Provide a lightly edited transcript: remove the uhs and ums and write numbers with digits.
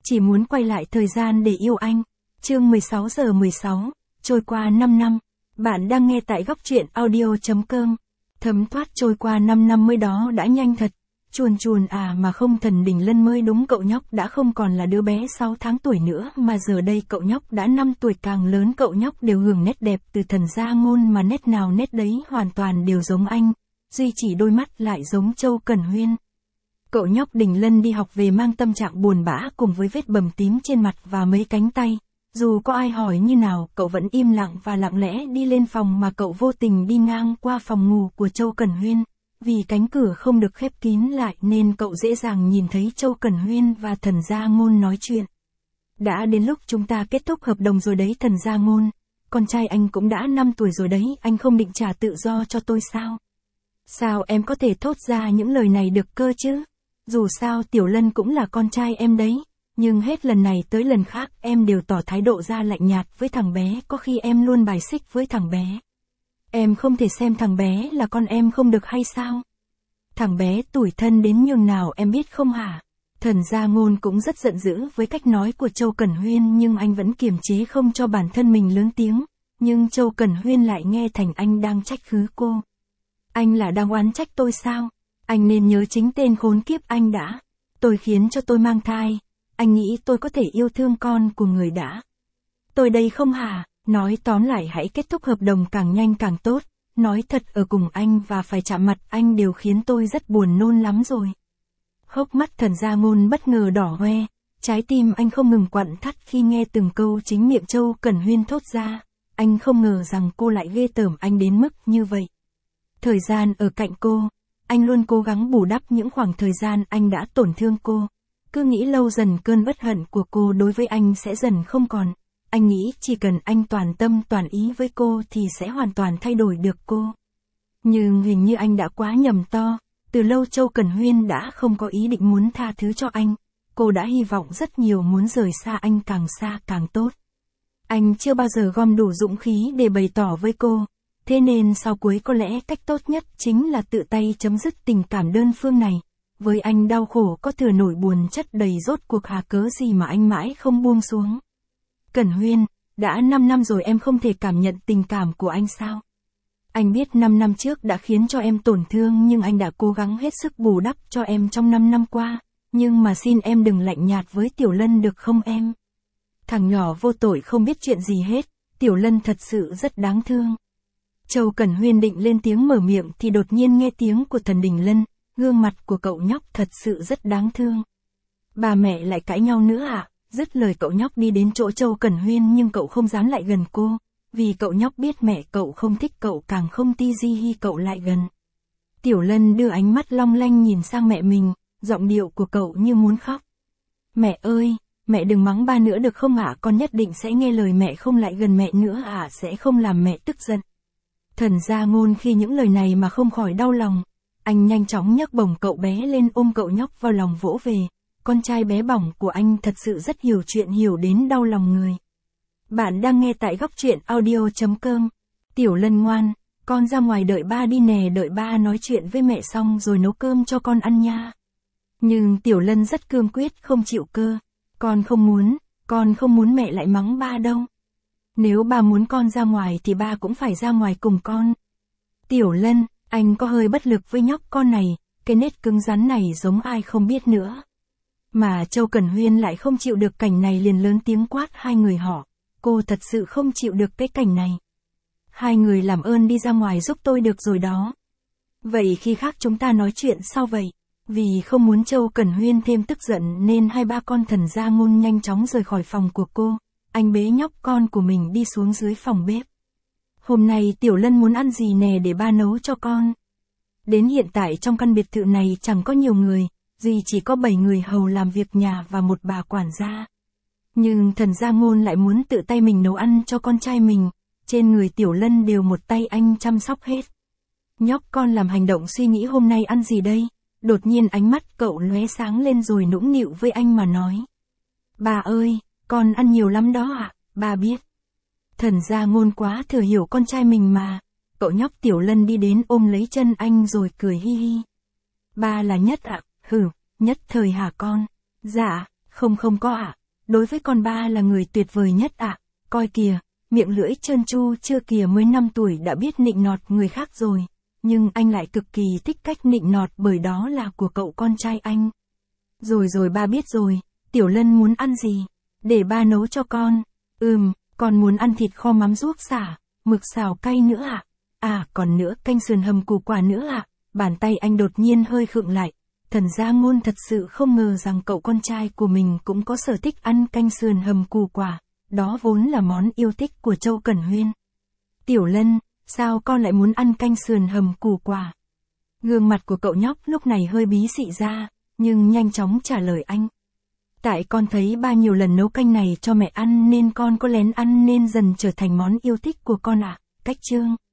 Chỉ muốn quay lại thời gian để yêu anh. Chương 16:16, trôi qua 5 năm. Bạn đang nghe tại góc truyện audio.com. Thấm thoát trôi qua 5 năm mới đó đã nhanh thật. Chuồn chuồn à mà không, Thần Đình Lân mới đúng, cậu nhóc đã không còn là đứa bé 6 tháng tuổi nữa mà giờ đây cậu nhóc đã 5 tuổi, càng lớn cậu nhóc đều hưởng nét đẹp từ Thần Gia Ngôn, mà nét nào nét đấy hoàn toàn đều giống anh, duy chỉ đôi mắt lại giống Châu Cẩn Huyên. Cậu nhóc Đình Lân đi học về mang tâm trạng buồn bã cùng với vết bầm tím trên mặt và mấy cánh tay. Dù có ai hỏi như nào, cậu vẫn im lặng và lặng lẽ đi lên phòng, mà cậu vô tình đi ngang qua phòng ngủ của Châu Cẩn Huyên. Vì cánh cửa không được khép kín lại nên cậu dễ dàng nhìn thấy Châu Cẩn Huyên và Thần Gia Ngôn nói chuyện. Đã đến lúc chúng ta kết thúc hợp đồng rồi đấy Thần Gia Ngôn. Con trai anh cũng đã 5 tuổi rồi đấy, anh không định trả tự do cho tôi sao? Sao em có thể thốt ra những lời này được cơ chứ? Dù sao Tiểu Lân cũng là con trai em đấy. Nhưng hết lần này tới lần khác em đều tỏ thái độ ra lạnh nhạt với thằng bé, có khi em luôn bài xích với thằng bé. Em không thể xem thằng bé là con em không được hay sao? Thằng bé tủi thân đến nhường nào em biết không hả? Thần Gia Ngôn cũng rất giận dữ với cách nói của Châu Cẩn Huyên, nhưng anh vẫn kiềm chế không cho bản thân mình lớn tiếng. Nhưng Châu Cẩn Huyên lại nghe thành anh đang trách cứ cô. Anh là đang oán trách tôi sao? Anh nên nhớ chính tên khốn kiếp anh đã. Tôi khiến cho tôi mang thai. Anh nghĩ tôi có thể yêu thương con của người đã. Tôi đây không hả? Nói tóm lại hãy kết thúc hợp đồng càng nhanh càng tốt. Nói thật, ở cùng anh và phải chạm mặt anh đều khiến tôi rất buồn nôn lắm rồi. Hốc mắt Thần Gia Ngôn bất ngờ đỏ hoe. Trái tim anh không ngừng quặn thắt khi nghe từng câu chính miệng Châu Cẩn Huyên thốt ra. Anh không ngờ rằng cô lại ghê tởm anh đến mức như vậy. Thời gian ở cạnh cô, anh luôn cố gắng bù đắp những khoảng thời gian anh đã tổn thương cô. Cứ nghĩ lâu dần cơn bất hận của cô đối với anh sẽ dần không còn. Anh nghĩ chỉ cần anh toàn tâm toàn ý với cô thì sẽ hoàn toàn thay đổi được cô. Nhưng hình như anh đã quá nhầm to. Từ lâu Châu Cẩn Huyên đã không có ý định muốn tha thứ cho anh. Cô đã hy vọng rất nhiều muốn rời xa anh càng xa càng tốt. Anh chưa bao giờ gom đủ dũng khí để bày tỏ với cô. Thế nên sau cuối có lẽ cách tốt nhất chính là tự tay chấm dứt tình cảm đơn phương này. Với anh đau khổ có thừa nổi buồn chất đầy, rốt cuộc hà cớ gì mà anh mãi không buông xuống. Cẩn Huyên, đã 5 năm rồi em không thể cảm nhận tình cảm của anh sao? Anh biết 5 năm trước đã khiến cho em tổn thương, nhưng anh đã cố gắng hết sức bù đắp cho em trong 5 năm qua. Nhưng mà xin em đừng lạnh nhạt với Tiểu Lân được không em? Thằng nhỏ vô tội không biết chuyện gì hết, Tiểu Lân thật sự rất đáng thương. Châu Cẩn Huyên định lên tiếng mở miệng thì đột nhiên nghe tiếng của Thần Đình Lân. Gương mặt của cậu nhóc thật sự rất đáng thương. Bà mẹ lại cãi nhau nữa à? Dứt lời cậu nhóc đi đến chỗ Châu Cẩn Huyên, nhưng cậu không dám lại gần cô. Vì cậu nhóc biết mẹ cậu không thích cậu, càng không ti di hi cậu lại gần. Tiểu Lân đưa ánh mắt long lanh nhìn sang mẹ mình, giọng điệu của cậu như muốn khóc. Mẹ ơi, mẹ đừng mắng ba nữa được không ạ? Con nhất định sẽ nghe lời mẹ, không lại gần mẹ nữa ạ, sẽ không làm mẹ tức giận. Thần Gia Ngôn khi những lời này mà không khỏi đau lòng. Anh nhanh chóng nhấc bổng cậu bé lên, ôm cậu nhóc vào lòng vỗ về. Con trai bé bỏng của anh thật sự rất hiểu chuyện, hiểu đến đau lòng người. Bạn đang nghe tại góc truyện audio.com. Tiểu Lân ngoan, con ra ngoài đợi ba đi nè, đợi ba nói chuyện với mẹ xong rồi nấu cơm cho con ăn nha. Nhưng Tiểu Lân rất cương quyết không chịu cơ. Con không muốn mẹ lại mắng ba đâu. Nếu ba muốn con ra ngoài thì ba cũng phải ra ngoài cùng con. Tiểu Lân, anh có hơi bất lực với nhóc con này, cái nết cứng rắn này giống ai không biết nữa. Mà Châu Cẩn Huyên lại không chịu được cảnh này, liền lớn tiếng quát hai người họ. Cô thật sự không chịu được cái cảnh này. Hai người làm ơn đi ra ngoài giúp tôi được rồi đó. Vậy khi khác chúng ta nói chuyện sau vậy. Vì không muốn Châu Cẩn Huyên thêm tức giận nên hai ba con Thần Gia Ngôn nhanh chóng rời khỏi phòng của cô. Anh bế nhóc con của mình đi xuống dưới phòng bếp. Hôm nay Tiểu Lân muốn ăn gì nè để ba nấu cho con. Đến hiện tại trong căn biệt thự này chẳng có nhiều người, gì chỉ có 7 người hầu làm việc nhà và một bà quản gia. Nhưng Thần Gia Ngôn lại muốn tự tay mình nấu ăn cho con trai mình, trên người Tiểu Lân đều một tay anh chăm sóc hết. Nhóc con làm hành động suy nghĩ hôm nay ăn gì đây, đột nhiên ánh mắt cậu lóe sáng lên rồi nũng nịu với anh mà nói. Bà ơi, con ăn nhiều lắm đó ạ, bà biết. Thần Gia Ngôn quá thừa hiểu con trai mình mà. Cậu nhóc Tiểu Lân đi đến ôm lấy chân anh rồi cười hi hi. Ba là Nhất ạ, hử, Nhất thời hả con? Dạ, Không không có ạ. Đối với con ba là người tuyệt vời nhất ạ. Coi kìa, miệng lưỡi trơn tru chưa kìa mới 5 tuổi đã biết nịnh nọt người khác rồi. Nhưng anh lại cực kỳ thích cách nịnh nọt bởi đó là của cậu con trai anh. Rồi rồi ba biết rồi, Tiểu Lân muốn ăn gì? Để ba nấu cho con. Con muốn ăn thịt kho mắm ruốc sả, mực xào cay nữa ạ. Còn nữa canh sườn hầm củ quả nữa ạ. Bàn tay anh đột nhiên hơi khựng lại. Thần gia Ngôn thật sự không ngờ rằng cậu con trai của mình cũng có sở thích ăn canh sườn hầm củ quả. Đó vốn là món yêu thích của Châu Cẩn Huyên. Tiểu Lân, sao con lại muốn ăn canh sườn hầm củ quả? Gương mặt của cậu nhóc lúc này hơi bí xị ra, nhưng nhanh chóng trả lời anh. Tại con thấy ba nhiều lần nấu canh này cho mẹ ăn nên con có lén ăn nên dần trở thành món yêu thích của con ạ. Cách chương